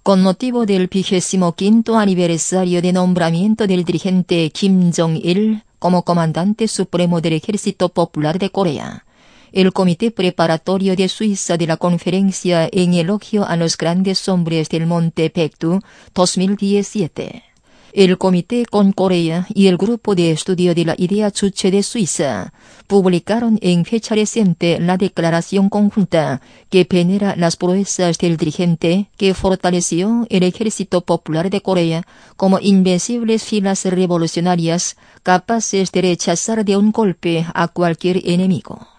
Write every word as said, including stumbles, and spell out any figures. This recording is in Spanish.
Con motivo del vigésimo quinto aniversario de nombramiento del dirigente Kim Jong-il como comandante supremo del Ejército Popular de Corea, el Comité Preparatorio de Suiza de la Conferencia en elogio a los grandes hombres del Monte Baekdu dos mil diecisiete. El Comité con Corea y el Grupo de Estudio de la Idea Juche de Suiza publicaron en fecha reciente la declaración conjunta que venera las proezas del dirigente que fortaleció el Ejército Popular de Corea como invencibles filas revolucionarias capaces de rechazar de un golpe a cualquier enemigo.